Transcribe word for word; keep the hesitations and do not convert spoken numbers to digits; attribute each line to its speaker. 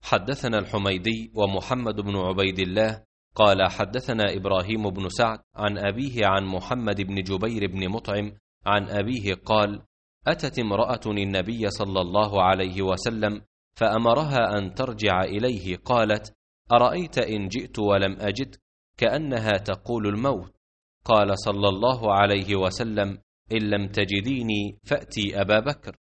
Speaker 1: حدثنا الحميدي ومحمد بن عبيد الله قال حدثنا إبراهيم بن سعد عن أبيه عن محمد بن جبير بن مطعم عن أبيه قال: أتت امرأة النبي صلى الله عليه وسلم فأمرها أن ترجع إليه، قالت: أرأيت إن جئت ولم أجد؟ كأنها تقول الموت. قال صلى الله عليه وسلم: إن لم تجديني فأتي أبا بكر.